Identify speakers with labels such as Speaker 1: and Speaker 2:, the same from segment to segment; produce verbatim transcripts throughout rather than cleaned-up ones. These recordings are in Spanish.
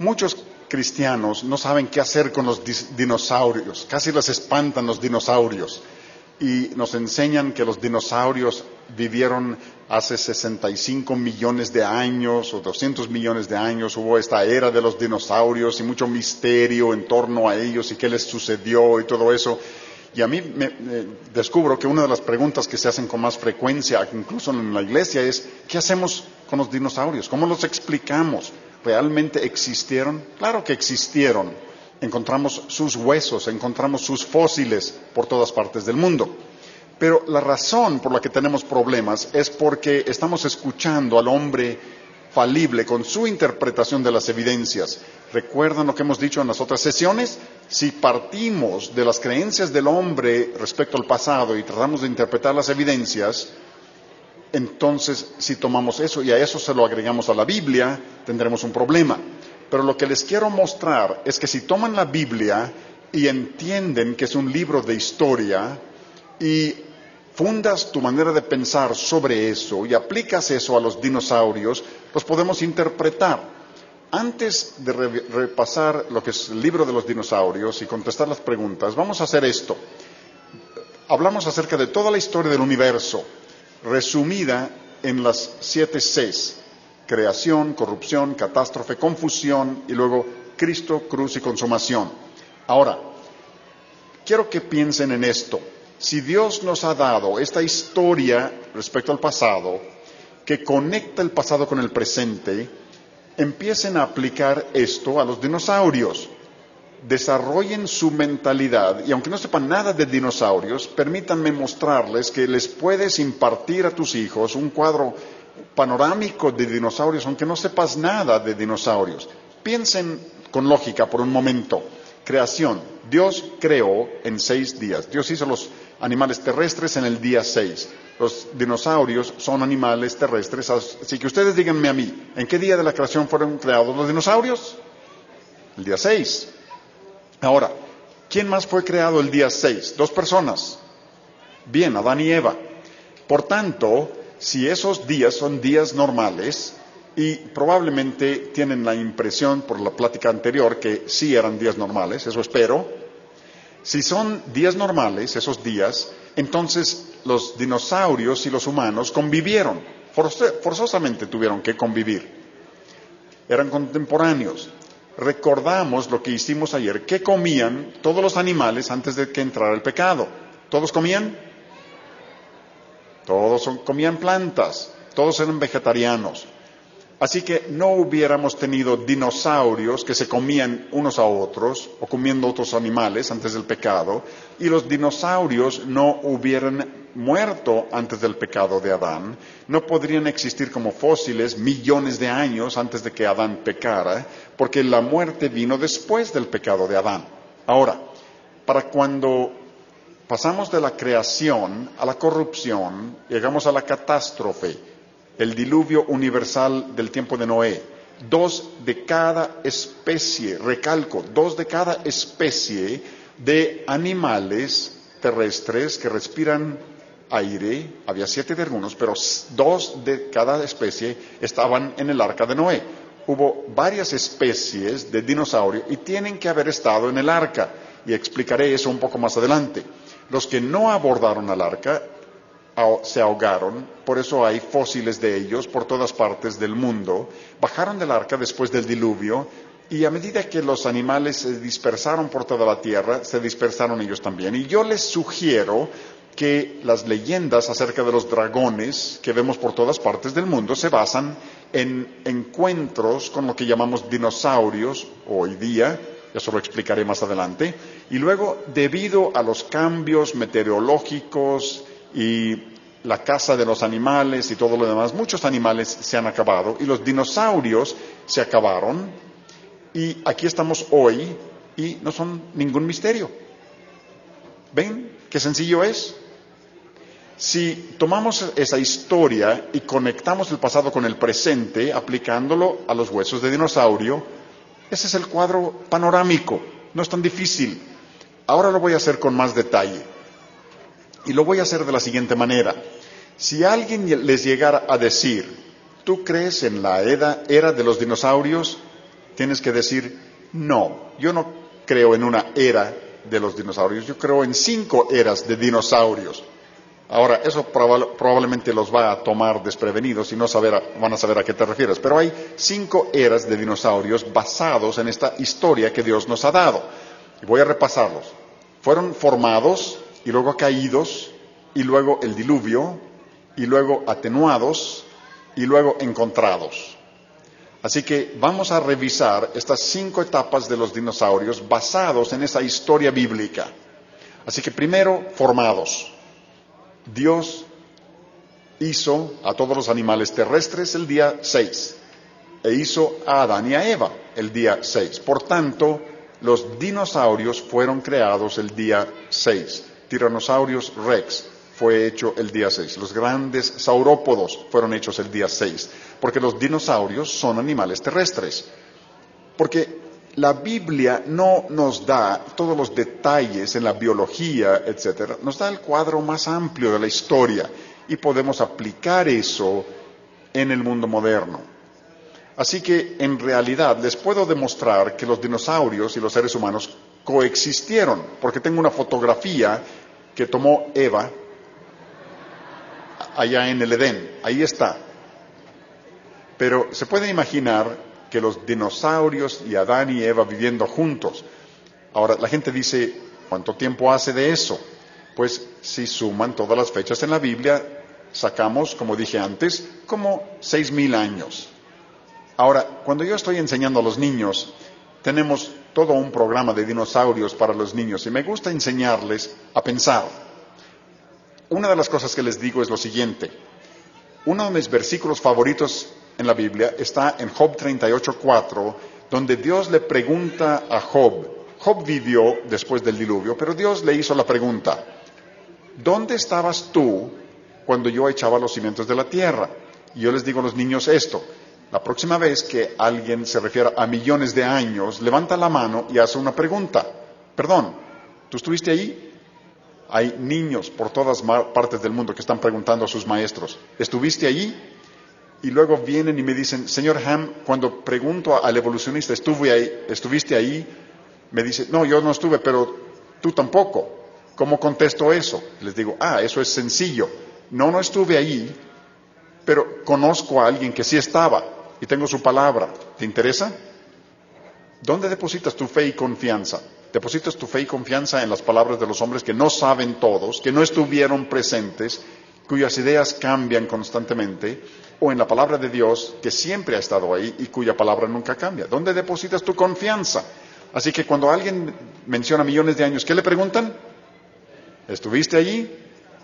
Speaker 1: Muchos cristianos no saben qué hacer con los dinosaurios, casi les espantan los dinosaurios. Y nos enseñan que los dinosaurios vivieron hace sesenta y cinco millones de años o doscientos millones de años. Hubo esta era de los dinosaurios y mucho misterio en torno a ellos y qué les sucedió y todo eso. Y a mí me, me descubro que una de las preguntas que se hacen con más frecuencia, incluso en la iglesia, es ¿qué hacemos con los dinosaurios? ¿Cómo los explicamos? ¿Realmente existieron? Claro que existieron. Encontramos sus huesos, encontramos sus fósiles por todas partes del mundo. Pero la razón por la que tenemos problemas es porque estamos escuchando al hombre falible con su interpretación de las evidencias. ¿Recuerdan lo que hemos dicho en las otras sesiones? Si partimos de las creencias del hombre respecto al pasado y tratamos de interpretar las evidencias, entonces si tomamos eso y a eso se lo agregamos a la Biblia, tendremos un problema. Pero lo que les quiero mostrar es que si toman la Biblia y entienden que es un libro de historia y fundas tu manera de pensar sobre eso y aplicas eso a los dinosaurios, los podemos interpretar. Antes de re- repasar lo que es el libro de los dinosaurios y contestar las preguntas, vamos a hacer esto. Hablamos acerca de toda la historia del universo, resumida en las siete Cs. Creación, corrupción, catástrofe, confusión y luego Cristo, cruz y consumación. Ahora, quiero que piensen en esto. Si Dios nos ha dado esta historia respecto al pasado, que conecta el pasado con el presente, empiecen a aplicar esto a los dinosaurios. Desarrollen su mentalidad y aunque no sepan nada de dinosaurios, permítanme mostrarles que les puedes impartir a tus hijos un cuadro panorámico de dinosaurios, aunque no sepas nada de dinosaurios. Piensen con lógica por un momento. Creación. Dios creó en seis días. Dios hizo los animales terrestres en el día seis. Los dinosaurios son animales terrestres. Así que ustedes díganme a mí, ¿en qué día de la creación fueron creados los dinosaurios? El día seis. Ahora, ¿quién más fue creado el día seis? Dos personas. Bien, Adán y Eva. Por tanto, si esos días son días normales, y probablemente tienen la impresión por la plática anterior que sí eran días normales, eso espero. Si son días normales, esos días, entonces los dinosaurios y los humanos convivieron, forzosamente tuvieron que convivir. Eran contemporáneos. Recordamos lo que hicimos ayer. ¿Qué comían todos los animales antes de que entrara el pecado? ¿Todos comían? Todos son, comían plantas, todos eran vegetarianos. Así que no hubiéramos tenido dinosaurios que se comían unos a otros o comiendo otros animales antes del pecado, y los dinosaurios no hubieran muerto antes del pecado de Adán, no podrían existir como fósiles millones de años antes de que Adán pecara, porque la muerte vino después del pecado de Adán. Ahora, para cuando pasamos de la creación a la corrupción, llegamos a la catástrofe, el diluvio universal del tiempo de Noé. Dos de cada especie, recalco, dos de cada especie de animales terrestres que respiran aire, había siete de algunos, pero dos de cada especie estaban en el arca de Noé. Hubo varias especies de dinosaurio y tienen que haber estado en el arca, y explicaré eso un poco más adelante. Los que no abordaron al arca se ahogaron, por eso hay fósiles de ellos por todas partes del mundo. Bajaron del arca después del diluvio, y a medida que los animales se dispersaron por toda la tierra, se dispersaron ellos también. Y yo les sugiero que las leyendas acerca de los dragones que vemos por todas partes del mundo se basan en encuentros con lo que llamamos dinosaurios hoy día. Eso lo explicaré más adelante. Y luego, debido a los cambios meteorológicos y la caza de los animales y todo lo demás, muchos animales se han acabado y los dinosaurios se acabaron, y aquí estamos hoy y no son ningún misterio. ¿Ven qué sencillo es? Si tomamos esa historia y conectamos el pasado con el presente, aplicándolo a los huesos de dinosaurio, ese es el cuadro panorámico, no es tan difícil. Ahora lo voy a hacer con más detalle. Y lo voy a hacer de la siguiente manera. Si alguien les llegara a decir, ¿tú crees en la era, era de los dinosaurios? tienes que decir, no, yo no creo en una era de los dinosaurios, yo creo en cinco eras de dinosaurios. Ahora, eso proba- probablemente los va a tomar desprevenidos y no saber a- van a saber a qué te refieres, pero hay cinco eras de dinosaurios basados en esta historia que Dios nos ha dado. Y voy a repasarlos. Fueron formados y luego caídos, y luego el diluvio, y luego atenuados, y luego encontrados. Así que vamos a revisar estas cinco etapas de los dinosaurios basados en esa historia bíblica. Así que primero, formados. Dios hizo a todos los animales terrestres el día seis e hizo a Adán y a Eva el día seis. Por tanto, los dinosaurios fueron creados el día seis. Tyrannosaurus rex fue hecho el día seis. Los grandes saurópodos fueron hechos el día seis, porque los dinosaurios son animales terrestres. Porque la Biblia no nos da todos los detalles en la biología, etcétera. Nos da el cuadro más amplio de la historia y podemos aplicar eso en el mundo moderno. Así que, en realidad, les puedo demostrar que los dinosaurios y los seres humanos coexistieron, porque tengo una fotografía que tomó Eva allá en el Edén. Ahí está. Pero se puede imaginar que los dinosaurios y Adán y Eva viviendo juntos. Ahora, la gente dice, ¿cuánto tiempo hace de eso? Pues si suman todas las fechas en la Biblia, sacamos, como dije antes, como seis mil años. Ahora, cuando yo estoy enseñando a los niños, tenemos todo un programa de dinosaurios para los niños y me gusta enseñarles a pensar. Una de las cosas que les digo es lo siguiente. Uno de mis versículos favoritos en la Biblia está en Job treinta y ocho, cuatro, donde Dios le pregunta a Job. Job vivió después del diluvio, pero Dios le hizo la pregunta, ¿dónde estabas tú cuando yo echaba los cimientos de la tierra? Y yo les digo a los niños esto, la próxima vez que alguien se refiera a millones de años, levanta la mano y hace una pregunta. Perdón, ¿tú estuviste ahí? Hay niños por todas partes del mundo que están preguntando a sus maestros, ¿estuviste allí? Y luego vienen y me dicen, señor Ham, cuando pregunto al evolucionista, ¿estuve ahí, ¿estuviste ahí? Me dice, no, yo no estuve, pero tú tampoco. ¿Cómo contesto eso? Les digo, ah, eso es sencillo. No, no estuve ahí, pero conozco a alguien que sí estaba y tengo su palabra. ¿Te interesa? ¿Dónde depositas tu fe y confianza? ¿Depositas tu fe y confianza en las palabras de los hombres que no saben todos, que no estuvieron presentes, cuyas ideas cambian constantemente, o en la palabra de Dios, que siempre ha estado ahí y cuya palabra nunca cambia? ¿Dónde depositas tu confianza? Así que cuando alguien menciona millones de años, ¿qué le preguntan? ¿Estuviste allí?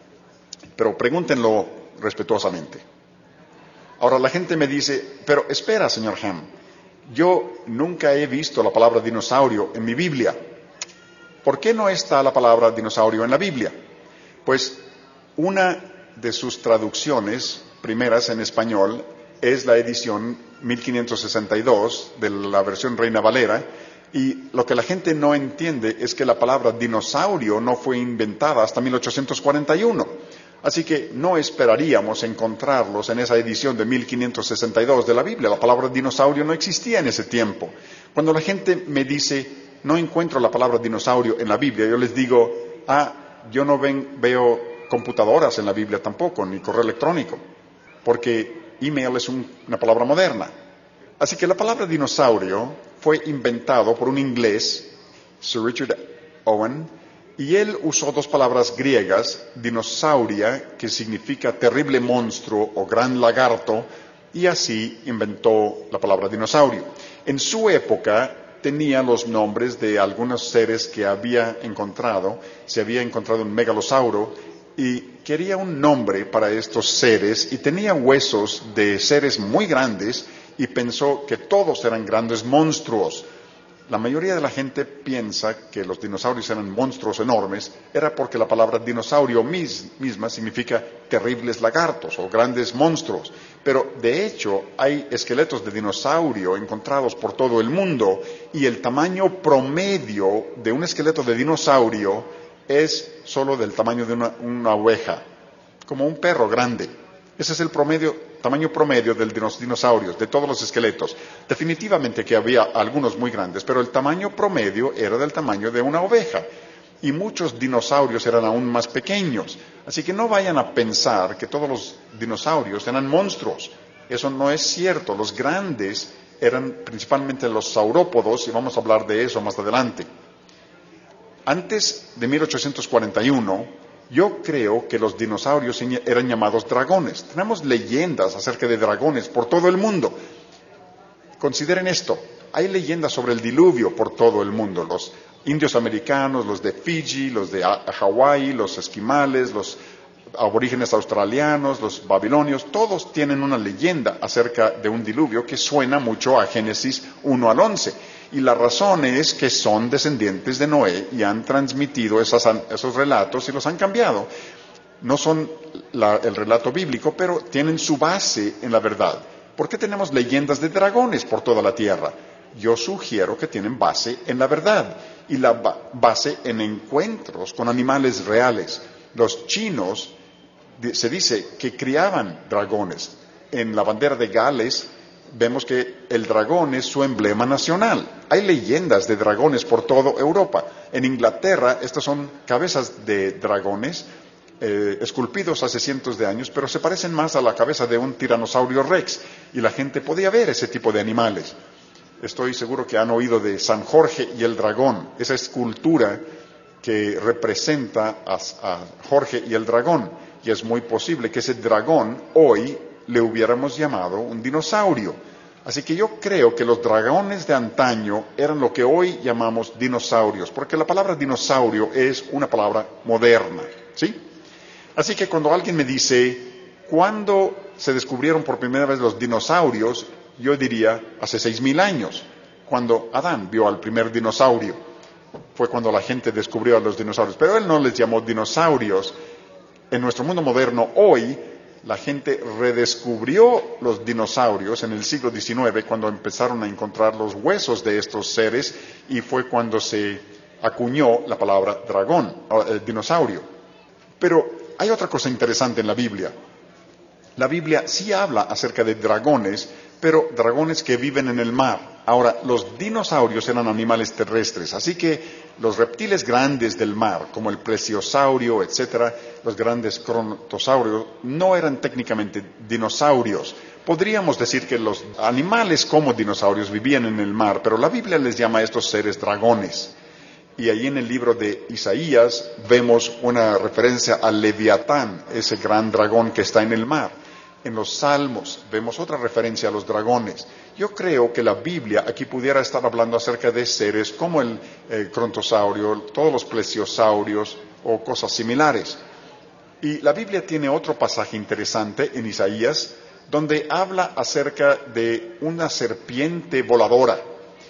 Speaker 1: Pero pregúntenlo respetuosamente. Ahora la gente me dice, pero espera, señor Ham, yo nunca he visto la palabra dinosaurio en mi Biblia. ¿Por qué no está la palabra dinosaurio en la Biblia? Pues una de sus traducciones primeras en español es la edición mil quinientos sesenta y dos de la versión Reina Valera, y lo que la gente no entiende es que la palabra dinosaurio no fue inventada hasta mil ochocientos cuarenta y uno. Así que no esperaríamos encontrarlos en esa edición de mil quinientos sesenta y dos de la Biblia. La palabra dinosaurio no existía en ese tiempo. Cuando la gente me dice, no encuentro la palabra dinosaurio en la Biblia, yo les digo, ah, yo no ven, veo computadoras en la Biblia tampoco, ni correo electrónico, porque email es un, una palabra moderna. Así que la palabra dinosaurio fue inventado por un inglés, Sir Richard Owen, y él usó dos palabras griegas, dinosauria, que significa terrible monstruo o gran lagarto, y así inventó la palabra dinosaurio. En su época tenía los nombres de algunos seres que había encontrado. Se había encontrado un megalosauro y quería un nombre para estos seres, y tenía huesos de seres muy grandes y pensó que todos eran grandes monstruos. La mayoría de la gente piensa que los dinosaurios eran monstruos enormes, era porque la palabra dinosaurio mis, misma significa terribles lagartos o grandes monstruos. Pero de hecho hay esqueletos de dinosaurio encontrados por todo el mundo, y el tamaño promedio de un esqueleto de dinosaurio es solo del tamaño de una, una oveja, como un perro grande. Ese es el promedio tamaño promedio de los dinosaurios, de todos los esqueletos. Definitivamente que había algunos muy grandes, pero el tamaño promedio era del tamaño de una oveja. Y muchos dinosaurios eran aún más pequeños. Así que no vayan a pensar que todos los dinosaurios eran monstruos. Eso no es cierto. Los grandes eran principalmente los saurópodos, y vamos a hablar de eso más adelante. Antes de mil ochocientos cuarenta y uno, yo creo que los dinosaurios eran llamados dragones. Tenemos leyendas acerca de dragones por todo el mundo. Consideren esto, hay leyendas sobre el diluvio por todo el mundo. Los indios americanos, los de Fiji, los de Hawái, los esquimales, los aborígenes australianos, los babilonios, todos tienen una leyenda acerca de un diluvio que suena mucho a Génesis uno al once. Y la razón es que son descendientes de Noé y han transmitido esas, esos relatos y los han cambiado. No son la, el relato bíblico, pero tienen su base en la verdad. ¿Por qué tenemos leyendas de dragones por toda la tierra? Yo sugiero que tienen base en la verdad y la ba- base en encuentros con animales reales. Los chinos, se dice que criaban dragones. En la bandera de Gales vemos que el dragón es su emblema nacional. Hay leyendas de dragones por toda Europa. En Inglaterra, estas son cabezas de dragones eh, esculpidos hace cientos de años, pero se parecen más a la cabeza de un tiranosaurio rex, y la gente podía ver ese tipo de animales. Estoy seguro que han oído de San Jorge y el dragón, esa escultura que representa a, a Jorge y el dragón, y es muy posible que ese dragón hoy le hubiéramos llamado un dinosaurio. Así que yo creo que los dragones de antaño eran lo que hoy llamamos dinosaurios, porque la palabra dinosaurio es una palabra moderna, ¿sí? Así que cuando alguien me dice, ¿cuándo se descubrieron por primera vez los dinosaurios? Yo diría, hace seis mil años, cuando Adán vio al primer dinosaurio. Fue cuando la gente descubrió a los dinosaurios, pero él no les llamó dinosaurios. En nuestro mundo moderno hoy, la gente redescubrió los dinosaurios en el siglo diecinueve, cuando empezaron a encontrar los huesos de estos seres, y fue cuando se acuñó la palabra dragón, eh, dinosaurio. Pero hay otra cosa interesante en la Biblia. La Biblia sí habla acerca de dragones, pero dragones que viven en el mar. Ahora, los dinosaurios eran animales terrestres, así que los reptiles grandes del mar, como el plesiosaurio, etcétera, los grandes crontosaurios, no eran técnicamente dinosaurios. Podríamos decir que los animales como dinosaurios vivían en el mar, pero la Biblia les llama a estos seres dragones. Y ahí en el libro de Isaías vemos una referencia al Leviatán, ese gran dragón que está en el mar. En los Salmos vemos otra referencia a los dragones. Yo creo que la Biblia aquí pudiera estar hablando acerca de seres como el eh, crontosaurio, todos los plesiosaurios o cosas similares. Y la Biblia tiene otro pasaje interesante en Isaías, donde habla acerca de una serpiente voladora.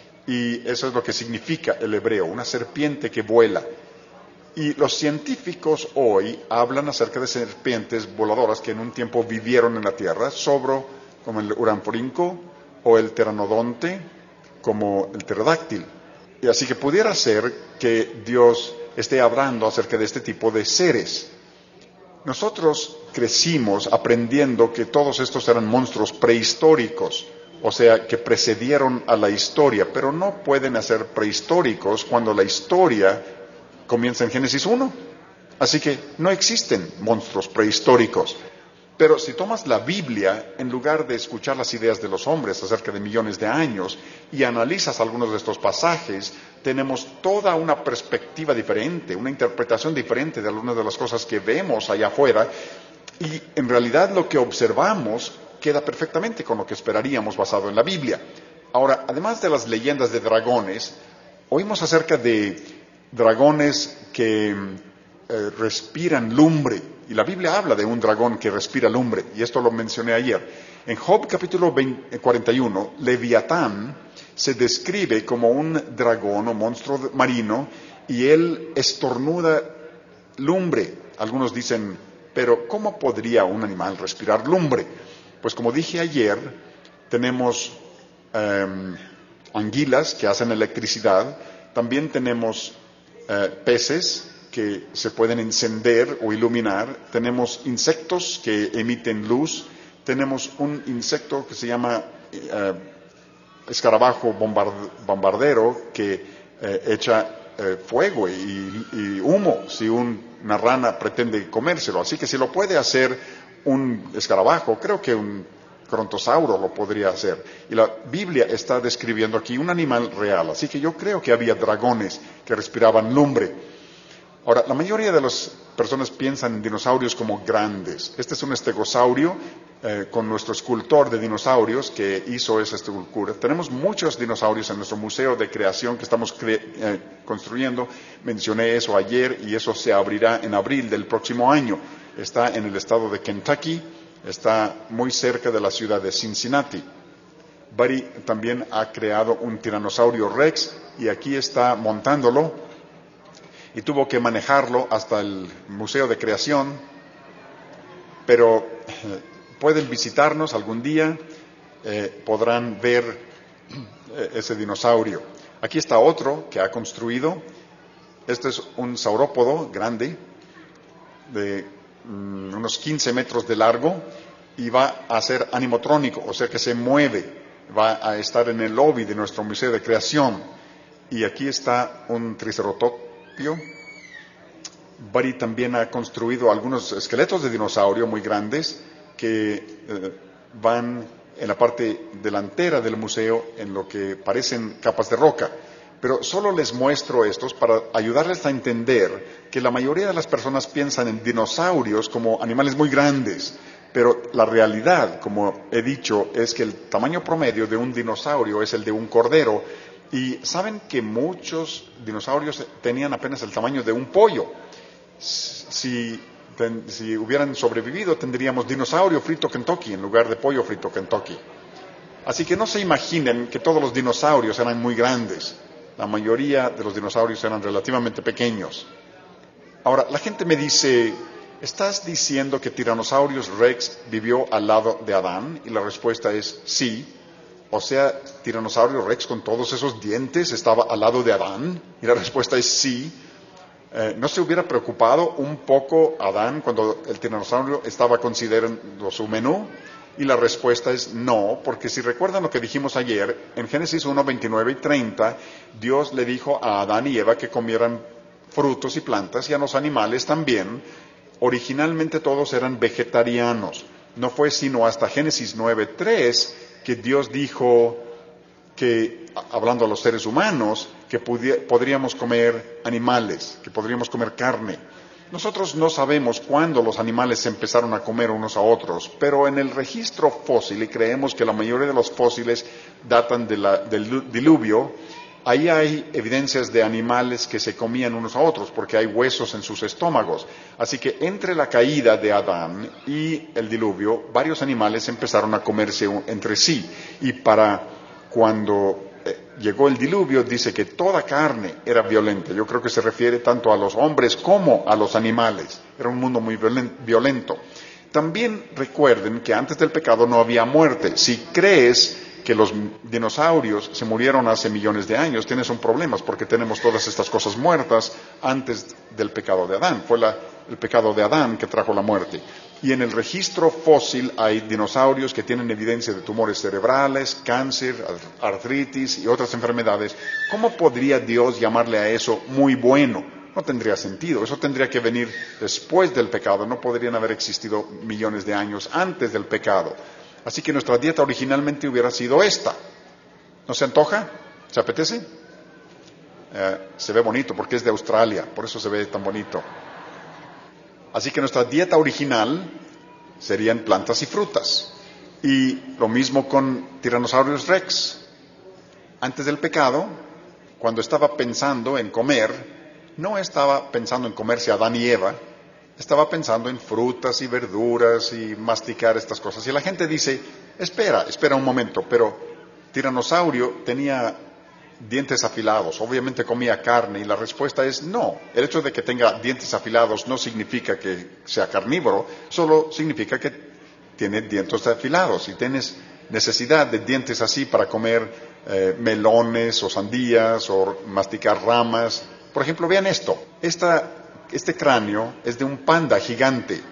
Speaker 1: Y eso es lo que significa el hebreo, una serpiente que vuela. Y los científicos hoy hablan acerca de serpientes voladoras que en un tiempo vivieron en la Tierra, sobre como el uranforinco o el pteranodonte, como el pterodáctil. Y así que pudiera ser que Dios esté hablando acerca de este tipo de seres. Nosotros crecimos aprendiendo que todos estos eran monstruos prehistóricos, o sea, que precedieron a la historia, pero no pueden ser prehistóricos cuando la historia comienza en Génesis uno. Así que no existen monstruos prehistóricos. Pero si tomas la Biblia, en lugar de escuchar las ideas de los hombres acerca de millones de años, y analizas algunos de estos pasajes, tenemos toda una perspectiva diferente, una interpretación diferente de algunas de las cosas que vemos allá afuera, y en realidad lo que observamos queda perfectamente con lo que esperaríamos basado en la Biblia. Ahora, además de las leyendas de dragones, oímos acerca de dragones que eh, respiran lumbre, y la Biblia habla de un dragón que respira lumbre, y esto lo mencioné ayer. En Job capítulo cuarenta y uno, Leviatán se describe como un dragón o monstruo marino, y él estornuda lumbre. Algunos dicen, pero ¿cómo podría un animal respirar lumbre? Pues como dije ayer, tenemos eh, anguilas que hacen electricidad, también tenemos eh, peces que se pueden encender o iluminar, tenemos insectos que emiten luz, tenemos un insecto que se llama eh, escarabajo bombard- bombardero que eh, echa eh, fuego y, y humo si un, una rana pretende comérselo. Así que si lo puede hacer un escarabajo, creo que un Crontosauro lo podría hacer. Y la Biblia está describiendo aquí un animal real. Así que yo creo que había dragones que respiraban lumbre. Ahora, la mayoría de las personas piensan en dinosaurios como grandes. Este es un estegosaurio eh, con nuestro escultor de dinosaurios que hizo esa escultura. Tenemos muchos dinosaurios en nuestro museo de creación que estamos cre- eh, construyendo. Mencioné eso ayer y eso se abrirá en abril del próximo año. Está en el estado de Kentucky, está muy cerca de la ciudad de Cincinnati. Buddy también ha creado un tiranosaurio Rex y aquí está montándolo. Y tuvo que manejarlo hasta el Museo de Creación, pero eh, pueden visitarnos algún día, eh, podrán ver eh, ese dinosaurio. Aquí está otro que ha construido. Este es un saurópodo grande, de mm, unos quince metros de largo, y va a ser animatrónico, o sea que se mueve, va a estar en el lobby de nuestro Museo de Creación. Y aquí está un triceratopio. Buddy también ha construido algunos esqueletos de dinosaurio muy grandes que eh, van en la parte delantera del museo en lo que parecen capas de roca. Pero solo les muestro estos para ayudarles a entender que la mayoría de las personas piensan en dinosaurios como animales muy grandes, pero la realidad, como he dicho, es que el tamaño promedio de un dinosaurio es el de un cordero. Y saben que muchos dinosaurios tenían apenas el tamaño de un pollo. Si, ten, si hubieran sobrevivido, tendríamos dinosaurio frito Kentucky en lugar de pollo frito Kentucky. Así que no se imaginen que todos los dinosaurios eran muy grandes. La mayoría de los dinosaurios eran relativamente pequeños. Ahora, la gente me dice, ¿estás diciendo que Tyrannosaurus Rex vivió al lado de Adán? Y la respuesta es sí. O sea, Tiranosaurio Rex con todos esos dientes estaba al lado de Adán. Y la respuesta es sí. Eh, ¿No se hubiera preocupado un poco Adán cuando el tiranosaurio estaba considerando su menú? Y la respuesta es no, porque si recuerdan lo que dijimos ayer, en Génesis uno, veintinueve y treinta, Dios le dijo a Adán y Eva que comieran frutos y plantas y a los animales también. Originalmente todos eran vegetarianos. No fue sino hasta Génesis nueve, tres que Dios dijo que, hablando a los seres humanos, que podríamos comer animales, que podríamos comer carne. Nosotros no sabemos cuándo los animales se empezaron a comer unos a otros, pero en el registro fósil, y creemos que la mayoría de los fósiles datan de la, del diluvio, ahí hay evidencias de animales que se comían unos a otros, porque hay huesos en sus estómagos. Así que entre la caída de Adán y el diluvio, varios animales empezaron a comerse entre sí. Y para cuando eh, llegó el diluvio, dice que toda carne era violenta. Yo creo que se refiere tanto a los hombres como a los animales. Era un mundo muy violento. También recuerden que antes del pecado no había muerte. Si crees que los dinosaurios se murieron hace millones de años, tienes un problema, porque tenemos todas estas cosas muertas antes del pecado de Adán. Fue la, el pecado de Adán que trajo la muerte. Y en el registro fósil hay dinosaurios que tienen evidencia de tumores cerebrales, cáncer, artritis y otras enfermedades. ¿Cómo podría Dios llamarle a eso muy bueno? No tendría sentido. Eso tendría que venir después del pecado. No podrían haber existido millones de años antes del pecado. Así que nuestra dieta originalmente hubiera sido esta. ¿No se antoja? ¿Se apetece? Eh, se ve bonito porque es de Australia, por eso se ve tan bonito. Así que nuestra dieta original serían plantas y frutas. Y lo mismo con Tyrannosaurus Rex. Antes del pecado, cuando estaba pensando en comer, no estaba pensando en comerse a Adán y Eva, estaba pensando en frutas y verduras y masticar estas cosas. Y la gente dice, espera, espera un momento, pero tiranosaurio tenía dientes afilados, obviamente comía carne, y la respuesta es no. El hecho de que tenga dientes afilados no significa que sea carnívoro, solo significa que tiene dientes afilados y tienes necesidad de dientes así para comer eh, melones o sandías o masticar ramas. Por ejemplo, vean esto, esta Este cráneo es de un panda gigante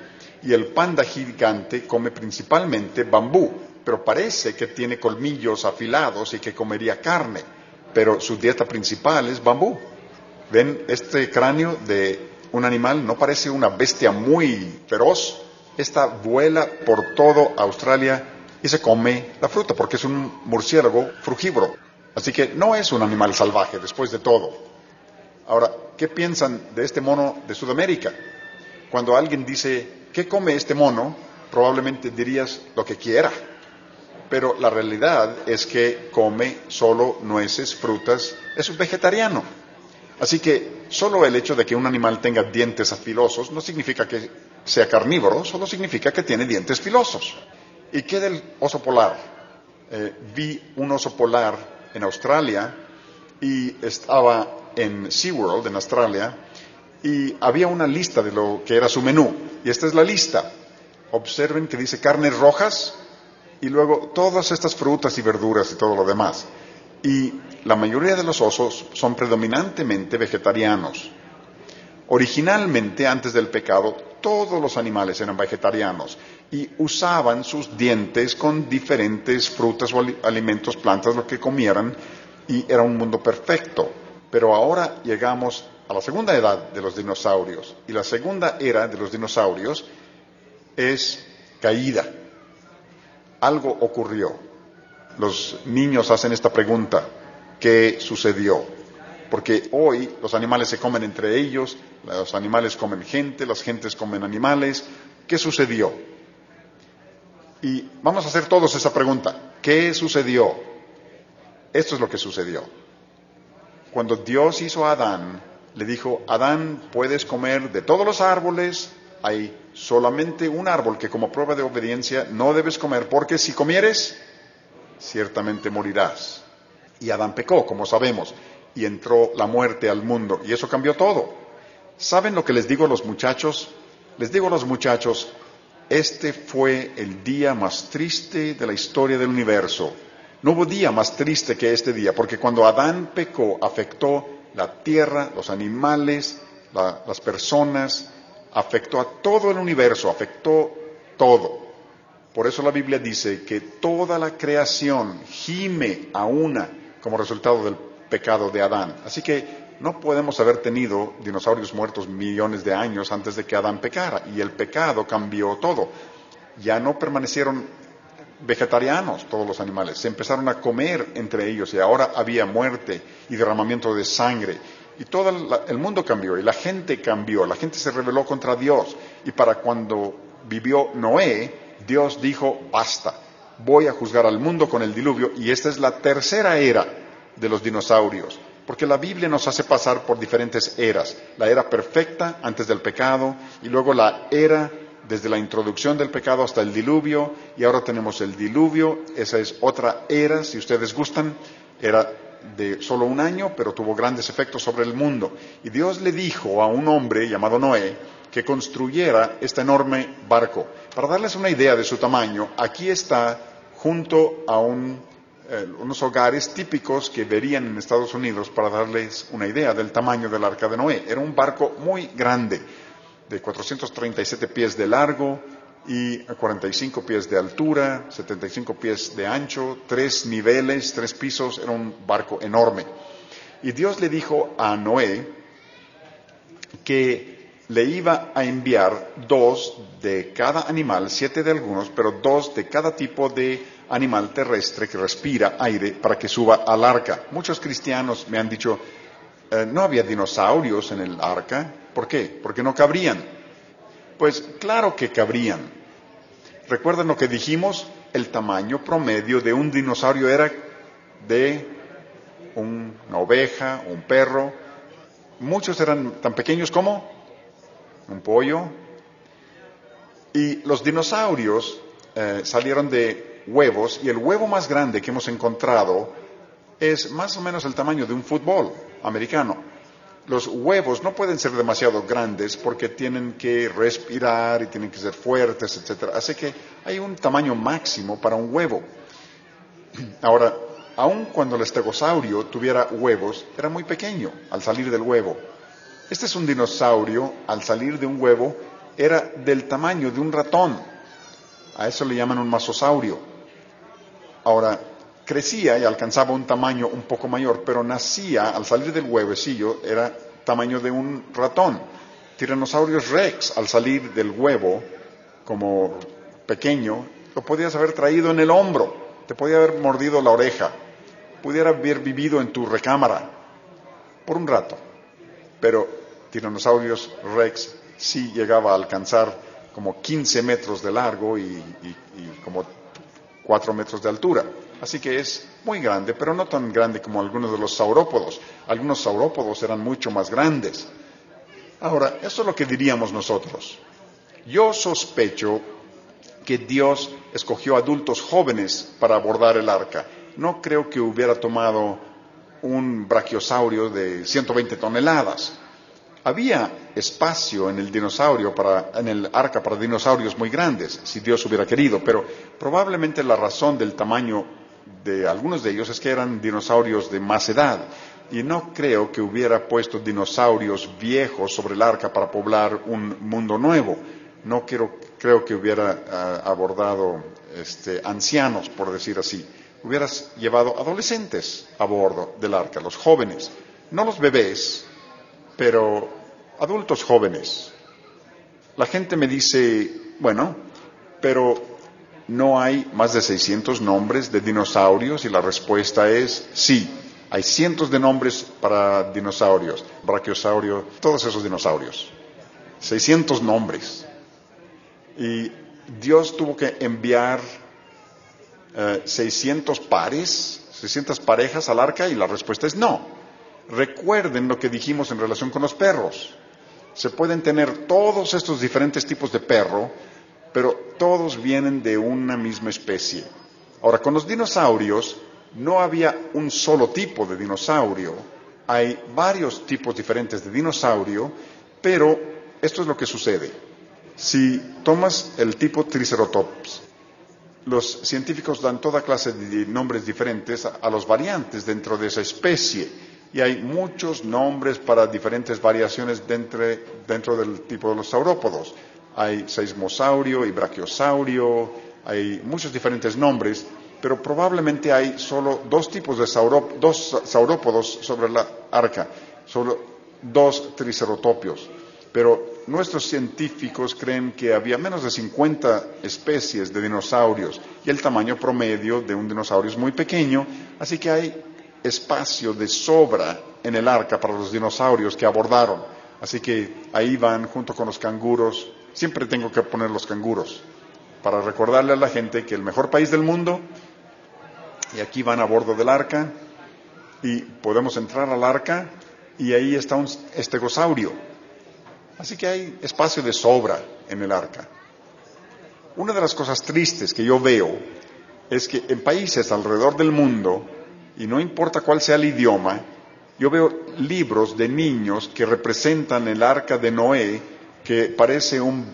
Speaker 1: Y el panda gigante come principalmente bambú, pero parece que tiene colmillos afilados y que comería carne, pero su dieta principal es bambú. ¿Ven este cráneo de un animal? ¿No parece una bestia muy feroz? Esta vuela por todo Australia y se come la fruta porque es un murciélago frugívoro. Así que no es un animal salvaje después de todo. Ahora, ¿qué piensan de este mono de Sudamérica? Cuando alguien dice, ¿qué come este mono?, probablemente dirías lo que quiera. Pero la realidad es que come solo nueces, frutas, es un vegetariano. Así que solo el hecho de que un animal tenga dientes afilosos no significa que sea carnívoro, solo significa que tiene dientes filosos. ¿Y qué del oso polar? Eh, vi un oso polar en Australia y estaba en SeaWorld, en Australia, y había una lista de lo que era su menú. Y esta es la lista. Observen que dice carnes rojas y luego todas estas frutas y verduras y todo lo demás. Y la mayoría de los osos son predominantemente vegetarianos. Originalmente, antes del pecado, todos los animales eran vegetarianos y usaban sus dientes con diferentes frutas o alimentos, plantas, lo que comieran, y era un mundo perfecto. Pero ahora llegamos a la segunda edad de los dinosaurios, y la segunda era de los dinosaurios es caída. Algo ocurrió. Los niños hacen esta pregunta: ¿qué sucedió? Porque hoy los animales se comen entre ellos, los animales comen gente, las gentes comen animales. ¿Qué sucedió? Y vamos a hacer todos esa pregunta. ¿Qué sucedió? Esto es lo que sucedió. Cuando Dios hizo a Adán, le dijo: Adán, puedes comer de todos los árboles, hay solamente un árbol que como prueba de obediencia no debes comer, porque si comieres, ciertamente morirás. Y Adán pecó, como sabemos, y entró la muerte al mundo, y eso cambió todo. ¿Saben lo que les digo a los muchachos? Les digo a los muchachos, este fue el día más triste de la historia del universo. No hubo día más triste que este día, porque cuando Adán pecó, afectó la tierra, los animales, la, las personas, afectó a todo el universo, afectó todo. Por eso la Biblia dice que toda la creación gime a una como resultado del pecado de Adán. Así que no podemos haber tenido dinosaurios muertos millones de años antes de que Adán pecara, y el pecado cambió todo. Ya no permanecieron vegetarianos todos los animales, se empezaron a comer entre ellos, y ahora había muerte y derramamiento de sangre, y todo el mundo cambió, y la gente cambió, la gente se rebeló contra Dios, y para cuando vivió Noé, Dios dijo: basta, voy a juzgar al mundo con el diluvio. Y esta es la tercera era de los dinosaurios, porque la Biblia nos hace pasar por diferentes eras: la era perfecta antes del pecado, y luego la era desde la introducción del pecado hasta el diluvio, y ahora tenemos el diluvio. Esa es otra era, si ustedes gustan, era de solo un año, pero tuvo grandes efectos sobre el mundo. Y Dios le dijo a un hombre llamado Noé que construyera este enorme barco. Para darles una idea de su tamaño, aquí está junto a un, eh, unos hogares típicos que verían en Estados Unidos, para darles una idea del tamaño del Arca de Noé. Era un barco muy grande, de cuatrocientos treinta y siete pies de largo y cuarenta y cinco pies de altura, setenta y cinco pies de ancho, tres niveles, tres pisos. Era un barco enorme. Y Dios le dijo a Noé que le iba a enviar dos de cada animal, siete de algunos, pero dos de cada tipo de animal terrestre que respira aire, para que suba al arca. Muchos cristianos me han dicho, eh, no había dinosaurios en el arca. ¿Por qué? Porque no cabrían. Pues claro que cabrían. ¿Recuerdan lo que dijimos? El tamaño promedio de un dinosaurio era de un, una oveja, un perro. Muchos eran tan pequeños como un pollo. Y los dinosaurios eh, salieron de huevos, y el huevo más grande que hemos encontrado es más o menos el tamaño de un fútbol americano. Los huevos no pueden ser demasiado grandes porque tienen que respirar y tienen que ser fuertes, etcétera. Así que hay un tamaño máximo para un huevo. Ahora, aun cuando el estegosaurio tuviera huevos, era muy pequeño al salir del huevo. Este es un dinosaurio al salir de un huevo, era del tamaño de un ratón. A eso le llaman un masosaurio. Ahora, crecía y alcanzaba un tamaño un poco mayor, pero nacía, al salir del huevecillo, era tamaño de un ratón. Tyrannosaurus rex, al salir del huevo, como pequeño, lo podías haber traído en el hombro, te podía haber mordido la oreja, pudiera haber vivido en tu recámara por un rato. Pero Tyrannosaurus rex sí llegaba a alcanzar como quince metros de largo y, y, y como cuatro metros de altura. Así que es muy grande, pero no tan grande como algunos de los saurópodos. Algunos saurópodos eran mucho más grandes. Ahora, eso es lo que diríamos nosotros. Yo sospecho que Dios escogió adultos jóvenes para abordar el arca. No creo que hubiera tomado un brachiosaurio de ciento veinte toneladas. Había espacio en el dinosaurio para, en el arca para dinosaurios muy grandes, si Dios hubiera querido, pero probablemente la razón del tamaño de algunos de ellos es que eran dinosaurios de más edad. Y no creo que hubiera puesto dinosaurios viejos sobre el arca para poblar un mundo nuevo. No quiero, creo que hubiera uh, abordado este, ancianos, por decir así. Hubieras llevado adolescentes a bordo del arca, los jóvenes, no los bebés, pero adultos jóvenes. La gente me dice, bueno, pero ¿no hay más de seiscientos nombres de dinosaurios? Y la respuesta es sí. Hay cientos de nombres para dinosaurios, brachiosaurio, todos esos dinosaurios. seiscientos nombres. Y Dios tuvo que enviar eh, seiscientos pares, seiscientas parejas al arca, y la respuesta es no. Recuerden lo que dijimos en relación con los perros. Se pueden tener todos estos diferentes tipos de perro, pero todos vienen de una misma especie. Ahora, con los dinosaurios no había un solo tipo de dinosaurio. Hay varios tipos diferentes de dinosaurio, pero esto es lo que sucede. Si tomas el tipo Triceratops, los científicos dan toda clase de nombres diferentes a los variantes dentro de esa especie. Y hay muchos nombres para diferentes variaciones dentro, dentro del tipo de los saurópodos. Hay seismosaurio y brachiosaurio, hay muchos diferentes nombres, pero probablemente hay solo dos tipos de sauró, dos saurópodos sobre la arca, solo dos triceratopios. Pero nuestros científicos creen que había menos de cincuenta especies de dinosaurios y el tamaño promedio de un dinosaurio es muy pequeño, así que hay espacio de sobra en el arca para los dinosaurios que abordaron. Así que ahí van junto con los canguros. Siempre tengo que poner los canguros para recordarle a la gente que el mejor país del mundo, y aquí van a bordo del arca, y podemos entrar al arca y ahí está un estegosaurio. Así que hay espacio de sobra en el arca. Una de las cosas tristes que yo veo es que en países alrededor del mundo, y no importa cuál sea el idioma, yo veo libros de niños que representan el arca de Noé, que parece un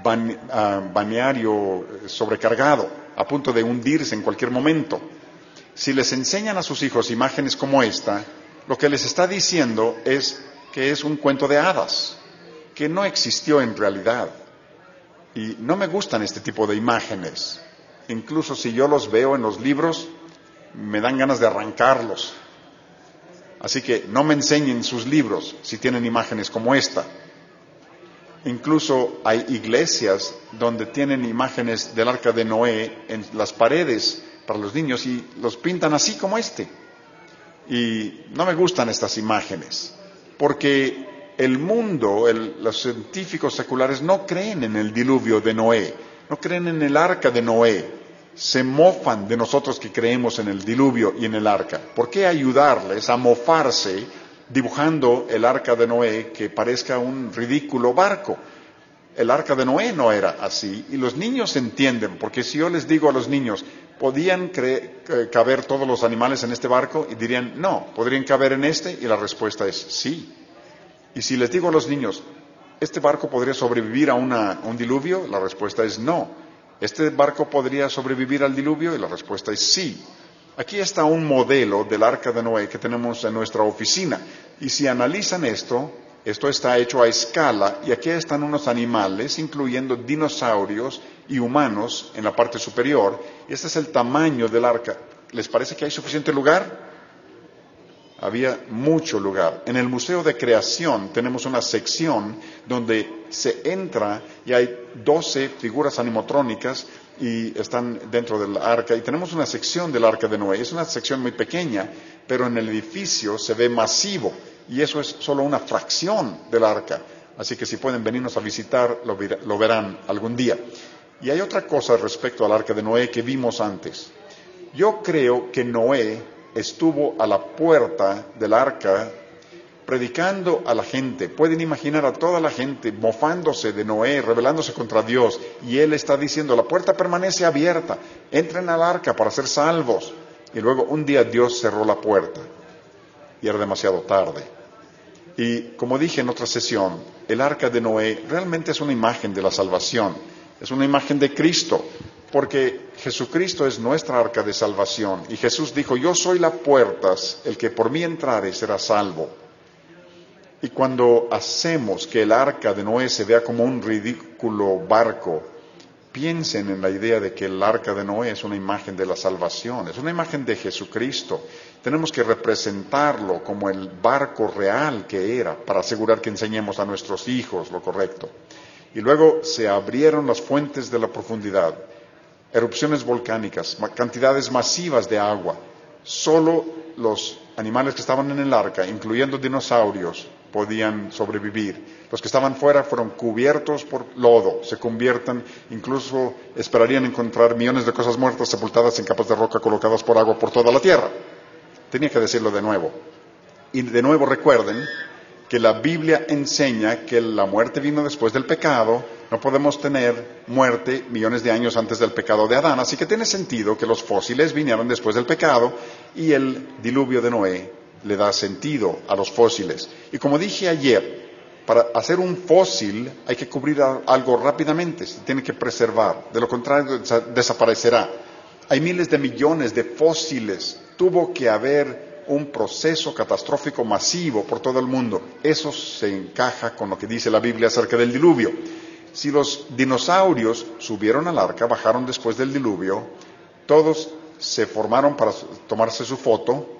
Speaker 1: balneario sobrecargado, a punto de hundirse en cualquier momento. Si les enseñan a sus hijos imágenes como esta, lo que les está diciendo es que es un cuento de hadas, que no existió en realidad. Y no me gustan este tipo de imágenes. Incluso si yo los veo en los libros, me dan ganas de arrancarlos. Así que no me enseñen sus libros si tienen imágenes como esta. Incluso hay iglesias donde tienen imágenes del arca de Noé en las paredes para los niños y los pintan así como este. Y no me gustan estas imágenes, porque el mundo, el, los científicos seculares no creen en el diluvio de Noé, no creen en el arca de Noé. Se mofan de nosotros que creemos en el diluvio y en el arca. ¿Por qué ayudarles a mofarse dibujando el arca de Noé que parezca un ridículo barco? El arca de Noé no era así, y los niños entienden, porque si yo les digo a los niños, ¿podían cre- caber todos los animales en este barco? Y dirían, no, ¿podrían caber en este? Y la respuesta es sí. Y si les digo a los niños, ¿este barco podría sobrevivir a, una, a un diluvio? La respuesta es no. ¿Este barco podría sobrevivir al diluvio? Y la respuesta es sí. Aquí está un modelo del arca de Noé que tenemos en nuestra oficina. Y si analizan esto, Esto está hecho a escala y aquí están unos animales, incluyendo dinosaurios y humanos en la parte superior. Y este es el tamaño del arca. ¿Les parece que hay suficiente lugar? Había mucho lugar. En el Museo de Creación tenemos una sección donde se entra y hay doce figuras animatrónicas y están dentro del arca. Y tenemos una sección del arca de Noé. Es una sección muy pequeña, pero en el edificio se ve masivo. Y eso es solo una fracción del arca. Así que si pueden venirnos a visitar, lo, lo verán algún día. Y hay otra cosa respecto al arca de Noé que vimos antes. Yo creo que Noé estuvo a la puerta del arca predicando a la gente. Pueden imaginar a toda la gente mofándose de Noé, rebelándose contra Dios. Y él está diciendo, la puerta permanece abierta, entren al arca para ser salvos. Y luego un día Dios cerró la puerta. Y era demasiado tarde. Y como dije en otra sesión, el arca de Noé realmente es una imagen de la salvación, es una imagen de Cristo, porque Jesucristo es nuestra arca de salvación. Y Jesús dijo, yo soy la puerta, el que por mí entrare será salvo. Y cuando hacemos que el arca de Noé se vea como un ridículo barco, piensen en la idea de que el arca de Noé es una imagen de la salvación, es una imagen de Jesucristo. Tenemos que representarlo como el barco real que era, para asegurar que enseñemos a nuestros hijos lo correcto. Y luego se abrieron las fuentes de la profundidad, erupciones volcánicas, cantidades masivas de agua. Solo los animales que estaban en el arca, incluyendo dinosaurios, podían sobrevivir. Los que estaban fuera fueron cubiertos por lodo, se convierten, incluso esperarían encontrar millones de cosas muertas sepultadas en capas de roca colocadas por agua por toda la tierra. Tenía que decirlo de nuevo. Y de nuevo recuerden que la Biblia enseña que la muerte vino después del pecado. No podemos tener muerte millones de años antes del pecado de Adán. Así que tiene sentido que los fósiles vinieron después del pecado y el diluvio de Noé le da sentido a los fósiles. Y como dije ayer, para hacer un fósil hay que cubrir algo rápidamente, se tiene que preservar, de lo contrario desaparecerá. Hay miles de millones de fósiles, tuvo que haber un proceso catastrófico masivo por todo el mundo. Eso se encaja con lo que dice la Biblia acerca del diluvio. Si los dinosaurios subieron al arca, bajaron después del diluvio, todos se formaron para tomarse su foto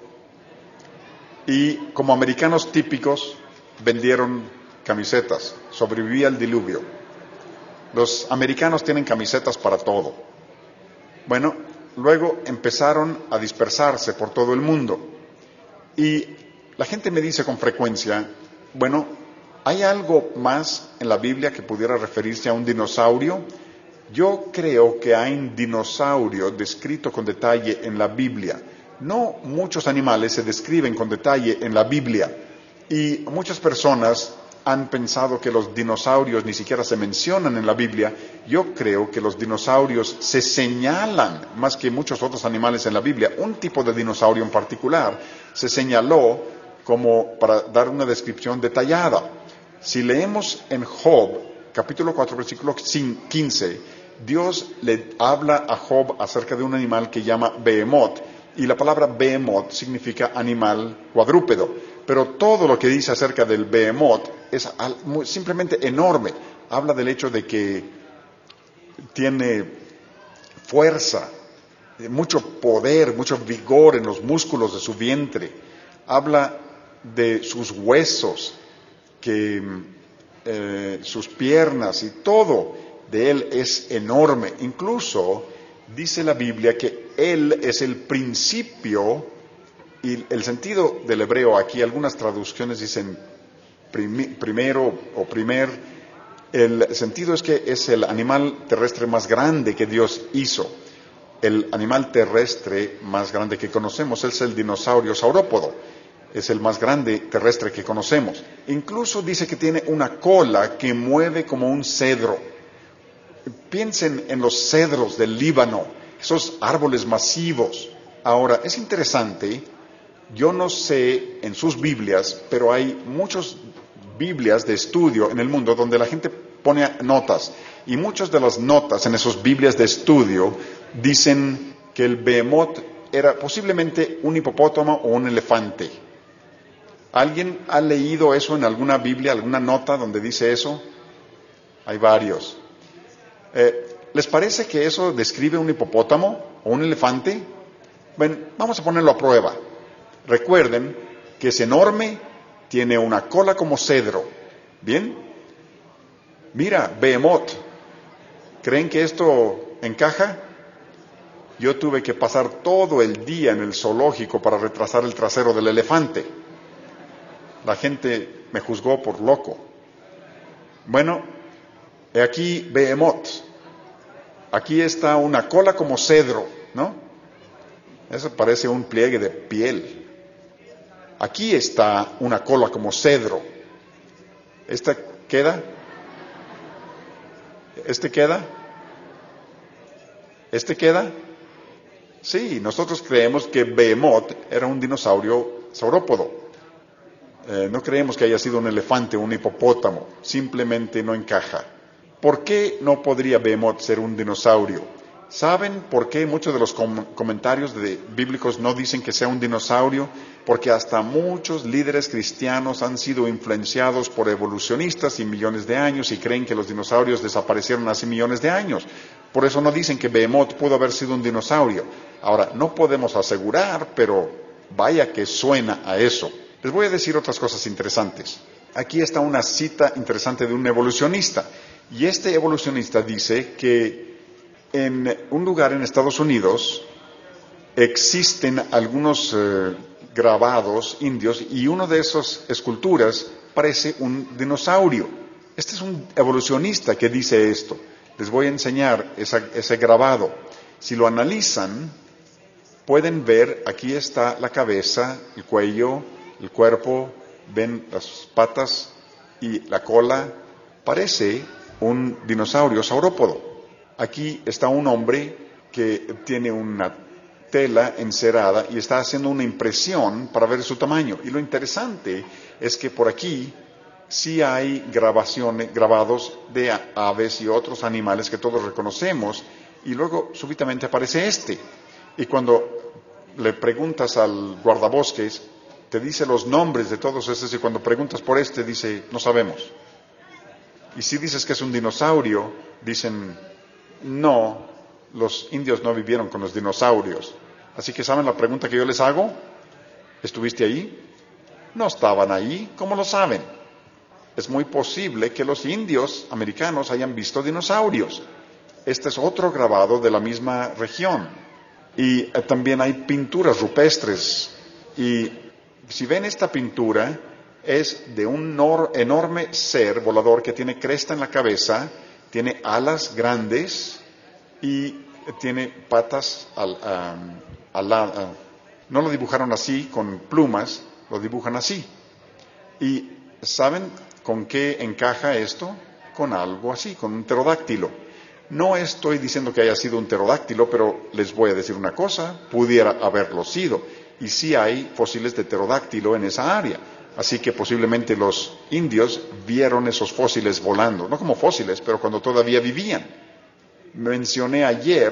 Speaker 1: y como americanos típicos vendieron camisetas, sobrevivía el diluvio. Los americanos tienen camisetas para todo. Bueno, luego empezaron a dispersarse por todo el mundo. Y la gente me dice con frecuencia, bueno, ¿hay algo más en la Biblia que pudiera referirse a un dinosaurio? Yo creo que hay un dinosaurio descrito con detalle en la Biblia. No muchos animales se describen con detalle en la Biblia. Y muchas personas han pensado que los dinosaurios ni siquiera se mencionan en la Biblia. Yo creo que los dinosaurios se señalan más que muchos otros animales en la Biblia. Un tipo de dinosaurio en particular se señaló como para dar una descripción detallada. Si leemos en Job, capítulo cuatro, versículo quince, Dios le habla a Job acerca de un animal que llama Behemoth, y la palabra Behemoth significa animal cuadrúpedo. Pero todo lo que dice acerca del Behemoth es simplemente enorme. Habla del hecho de que tiene fuerza, mucho poder, mucho vigor en los músculos de su vientre. Habla de sus huesos, que eh, sus piernas y todo de él es enorme. Incluso dice la Biblia que él es el principio. Y el sentido del hebreo aquí, algunas traducciones dicen prim- primero o primer, el sentido es que es el animal terrestre más grande que Dios hizo. El animal terrestre más grande que conocemos es el dinosaurio saurópodo, es el más grande terrestre que conocemos. Incluso dice que tiene una cola que mueve como un cedro. Piensen en los cedros del Líbano, esos árboles masivos. Ahora, es interesante. Yo no sé en sus Biblias, pero hay muchas Biblias de estudio en el mundo donde la gente pone notas. Y muchas de las notas en esas Biblias de estudio dicen que el Behemoth era posiblemente un hipopótamo o un elefante. ¿Alguien ha leído eso en alguna Biblia, alguna nota donde dice eso? Hay varios. Eh, ¿Les parece que eso describe un hipopótamo o un elefante? Bueno, vamos a ponerlo a prueba. Recuerden que es enorme, tiene una cola como cedro. ¿Bien? Mira, Behemoth. ¿Creen que esto encaja? Yo tuve que pasar todo el día en el zoológico para retrasar el trasero del elefante. La gente me juzgó por loco. Bueno, he aquí Behemoth. Aquí está una cola como cedro, ¿no? Eso parece un pliegue de piel. Aquí está una cola como cedro. ¿Esta queda? ¿Este queda? ¿Este queda? Sí, nosotros creemos que Behemoth era un dinosaurio saurópodo. Eh, no creemos que haya sido un elefante o un hipopótamo. Simplemente no encaja. ¿Por qué no podría Behemoth ser un dinosaurio? ¿Saben por qué muchos de los com- comentarios de, bíblicos no dicen que sea un dinosaurio? Porque hasta muchos líderes cristianos han sido influenciados por evolucionistas y millones de años y creen que los dinosaurios desaparecieron hace millones de años. Por eso no dicen que Behemoth pudo haber sido un dinosaurio. Ahora, no podemos asegurar, pero vaya que suena a eso. Les voy a decir otras cosas interesantes. Aquí está una cita interesante de un evolucionista. Y este evolucionista dice que en un lugar en Estados Unidos existen algunos eh, grabados indios y uno de esas esculturas parece un dinosaurio. Este es un evolucionista que dice esto. Les voy a enseñar esa, ese grabado. Si lo analizan, pueden ver, aquí está la cabeza, el cuello, el cuerpo, ven las patas y la cola. Parece un dinosaurio saurópodo. Aquí está un hombre que tiene una tela encerada y está haciendo una impresión para ver su tamaño. Y lo interesante es que por aquí sí hay grabaciones, grabados de aves y otros animales que todos reconocemos, y luego súbitamente aparece este. Y cuando le preguntas al guardabosques, te dice los nombres de todos estos, y cuando preguntas por este, dice, no sabemos. Y si dices que es un dinosaurio, dicen, no, los indios no vivieron con los dinosaurios. Así que, ¿saben la pregunta que yo les hago? ¿Estuviste ahí? No estaban ahí, ¿cómo lo saben? Es muy posible que los indios americanos hayan visto dinosaurios. Este es otro grabado de la misma región. Y eh, también hay pinturas rupestres. Y si ven esta pintura, es de un nor- enorme ser volador que tiene cresta en la cabeza, tiene alas grandes y tiene patas al, um, al lado. Uh, no lo dibujaron así con plumas, lo dibujan así. ¿Y saben con qué encaja esto? Con algo así, con un pterodáctilo. No estoy diciendo que haya sido un pterodáctilo, pero les voy a decir una cosa, pudiera haberlo sido. Y sí hay fósiles de pterodáctilo en esa área. Así que posiblemente los indios vieron esos fósiles volando, no como fósiles, pero cuando todavía vivían. Mencioné ayer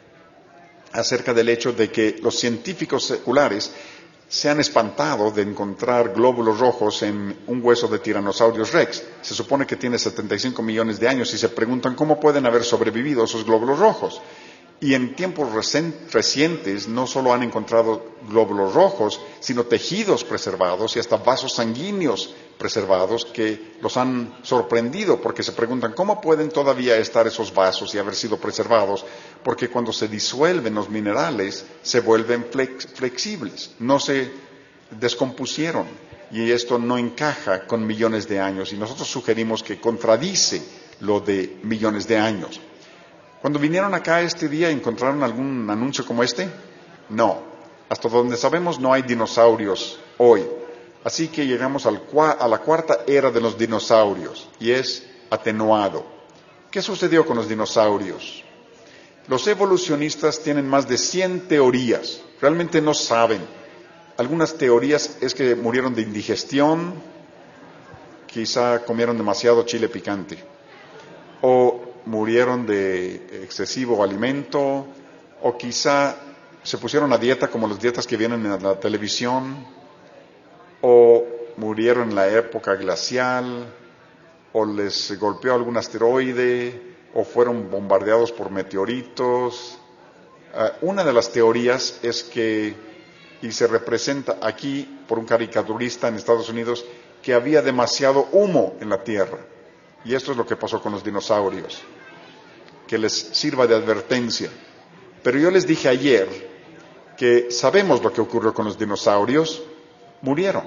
Speaker 1: acerca del hecho de que los científicos seculares se han espantado de encontrar glóbulos rojos en un hueso de Tyrannosaurus rex. Se supone que tiene setenta y cinco millones de años y se preguntan cómo pueden haber sobrevivido esos glóbulos rojos. Y en tiempos recientes no solo han encontrado glóbulos rojos, sino tejidos preservados y hasta vasos sanguíneos preservados que los han sorprendido porque se preguntan cómo pueden todavía estar esos vasos y haber sido preservados, porque cuando se disuelven los minerales se vuelven flex- flexibles, no se descompusieron, y esto no encaja con millones de años y nosotros sugerimos que contradice lo de millones de años. Cuando vinieron acá este día, ¿encontraron algún anuncio como este? No. Hasta donde sabemos no hay dinosaurios hoy. Así que llegamos al cua- a la cuarta era de los dinosaurios, y es atenuado. ¿Qué sucedió con los dinosaurios? Los evolucionistas tienen más de cien teorías. Realmente no saben. Algunas teorías es que murieron de indigestión, quizá comieron demasiado chile picante, o murieron de excesivo alimento, o quizá se pusieron a dieta como las dietas que vienen en la televisión, o murieron en la época glacial, o les golpeó algún asteroide, o fueron bombardeados por meteoritos. Uh, una de las teorías es que, y se representa aquí por un caricaturista en Estados Unidos, que había demasiado humo en la Tierra. Y esto es lo que pasó con los dinosaurios, que les sirva de advertencia. Pero yo les dije ayer que sabemos lo que ocurrió con los dinosaurios, murieron.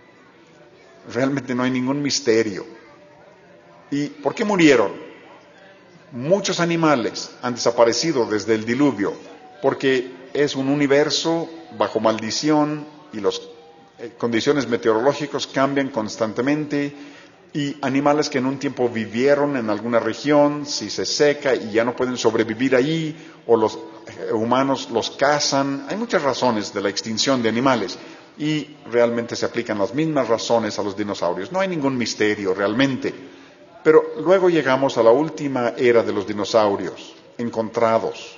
Speaker 1: Realmente no hay ningún misterio. ¿Y por qué murieron? Muchos animales han desaparecido desde el diluvio, porque es un universo bajo maldición y las eh, condiciones meteorológicas cambian constantemente, y animales que en un tiempo vivieron en alguna región, si se seca y ya no pueden sobrevivir allí, o los eh, humanos los cazan. Hay muchas razones de la extinción de animales, y realmente se aplican las mismas razones a los dinosaurios. No hay ningún misterio realmente. Pero luego llegamos a la última era de los dinosaurios, encontrados.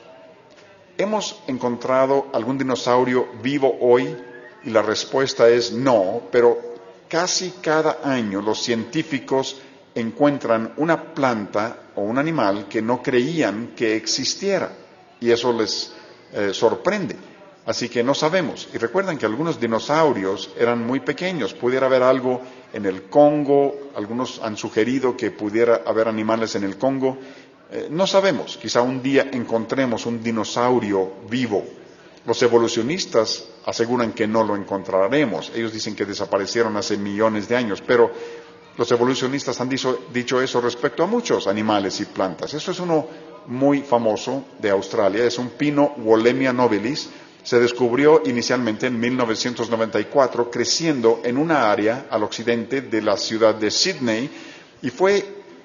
Speaker 1: ¿Hemos encontrado algún dinosaurio vivo hoy? Y la respuesta es no, pero casi cada año los científicos encuentran una planta o un animal que no creían que existiera, y eso les eh, sorprende. Así que no sabemos. Y recuerden que algunos dinosaurios eran muy pequeños. Pudiera haber algo en el Congo. Algunos han sugerido que pudiera haber animales en el Congo. Eh, no sabemos. Quizá un día encontremos un dinosaurio vivo. Los evolucionistas aseguran que no lo encontraremos. Ellos dicen que desaparecieron hace millones de años. Pero los evolucionistas han dicho, dicho eso respecto a muchos animales y plantas. Eso es uno muy famoso de Australia. Es un pino Wollemia nobilis. Se descubrió inicialmente en mil novecientos noventa y cuatro, creciendo en una área al occidente de la ciudad de Sydney, y fue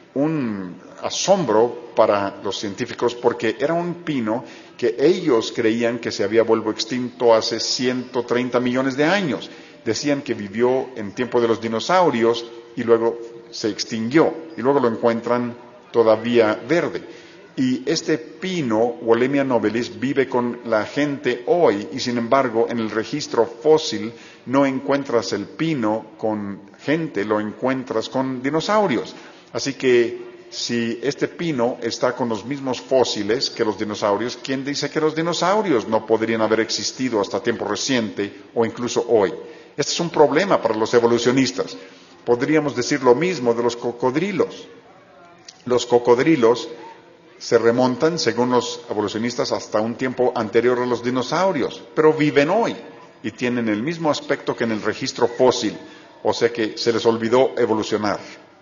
Speaker 1: un asombro para los científicos porque era un pino que ellos creían que se había vuelto extinto hace ciento treinta millones de años. Decían que vivió en tiempo de los dinosaurios y luego se extinguió, y luego lo encuentran todavía verde. Y este pino, Wollemia nobilis, vive con la gente hoy, y sin embargo en el registro fósil no encuentras el pino con gente, lo encuentras con dinosaurios. Así que si este pino está con los mismos fósiles que los dinosaurios, ¿quién dice que los dinosaurios no podrían haber existido hasta tiempo reciente o incluso hoy? Este es un problema para los evolucionistas. Podríamos decir lo mismo de los cocodrilos. Los cocodrilos se remontan, según los evolucionistas, hasta un tiempo anterior a los dinosaurios, pero viven hoy y tienen el mismo aspecto que en el registro fósil, o sea que se les olvidó evolucionar.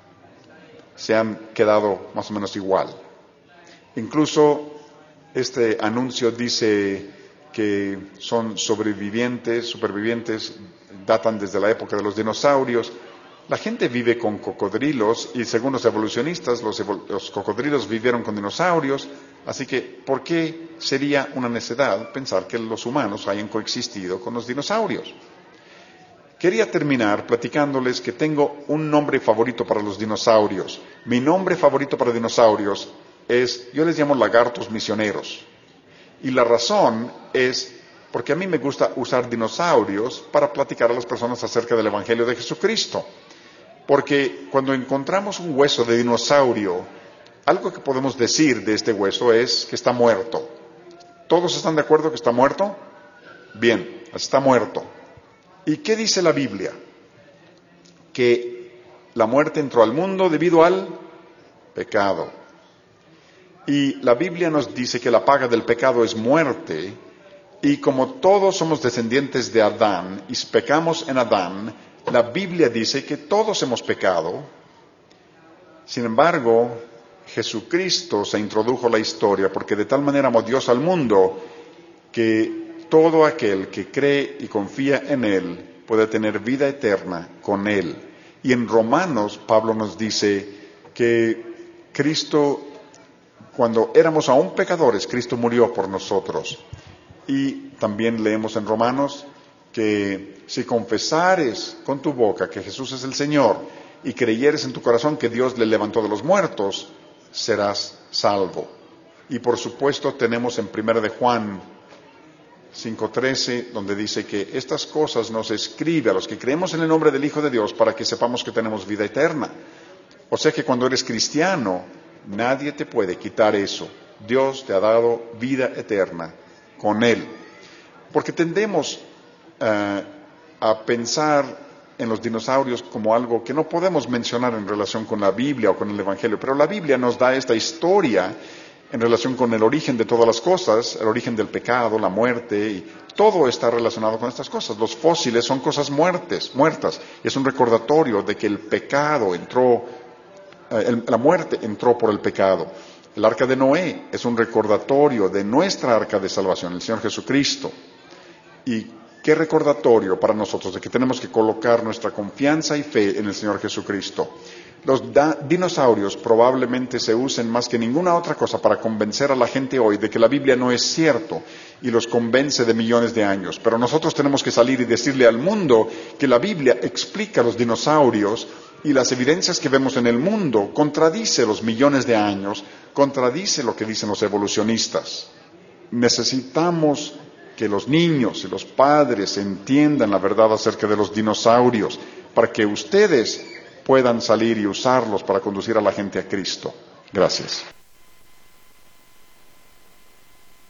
Speaker 1: Se han quedado más o menos igual. Incluso este anuncio dice que son sobrevivientes, supervivientes, datan desde la época de los dinosaurios. La gente vive con cocodrilos y según los evolucionistas, los, evol- los cocodrilos vivieron con dinosaurios, así que ¿por qué sería una necedad pensar que los humanos hayan coexistido con los dinosaurios? Quería terminar platicándoles que tengo un nombre favorito para los dinosaurios. Mi nombre favorito para dinosaurios es, yo les llamo lagartos misioneros. Y la razón es porque a mí me gusta usar dinosaurios para platicar a las personas acerca del Evangelio de Jesucristo. Porque cuando encontramos un hueso de dinosaurio, algo que podemos decir de este hueso es que está muerto. ¿Todos están de acuerdo que está muerto? Bien, está muerto. ¿Y qué dice la Biblia? Que la muerte entró al mundo debido al pecado. Y la Biblia nos dice que la paga del pecado es muerte, y como todos somos descendientes de Adán y pecamos en Adán, la Biblia dice que todos hemos pecado. Sin embargo, Jesucristo se introdujo a la historia porque de tal manera amó Dios al mundo que todo aquel que cree y confía en Él puede tener vida eterna con Él. Y en Romanos, Pablo nos dice que Cristo, cuando éramos aún pecadores, Cristo murió por nosotros. Y también leemos en Romanos que si confesares con tu boca que Jesús es el Señor y creyeres en tu corazón que Dios le levantó de los muertos, serás salvo. Y por supuesto tenemos en Primera de Juan cinco trece, donde dice que estas cosas nos escribe a los que creemos en el nombre del Hijo de Dios para que sepamos que tenemos vida eterna. O sea que cuando eres cristiano, nadie te puede quitar eso. Dios te ha dado vida eterna con Él. Porque tendemos uh, a pensar en los dinosaurios como algo que no podemos mencionar en relación con la Biblia o con el Evangelio, pero la Biblia nos da esta historia en relación con el origen de todas las cosas, el origen del pecado, la muerte, y todo está relacionado con estas cosas. Los fósiles son cosas muertes, muertas, y es un recordatorio de que el pecado entró, eh, el, la muerte entró por el pecado. El arca de Noé es un recordatorio de nuestra arca de salvación, el Señor Jesucristo. Y qué recordatorio para nosotros de que tenemos que colocar nuestra confianza y fe en el Señor Jesucristo. Los da- dinosaurios probablemente se usen más que ninguna otra cosa para convencer a la gente hoy de que la Biblia no es cierto y los convence de millones de años. Pero nosotros tenemos que salir y decirle al mundo que la Biblia explica los dinosaurios y las evidencias que vemos en el mundo contradice los millones de años, contradice lo que dicen los evolucionistas. Necesitamos que los niños y los padres entiendan la verdad acerca de los dinosaurios para que ustedes puedan salir y usarlos para conducir a la gente a Cristo. Gracias.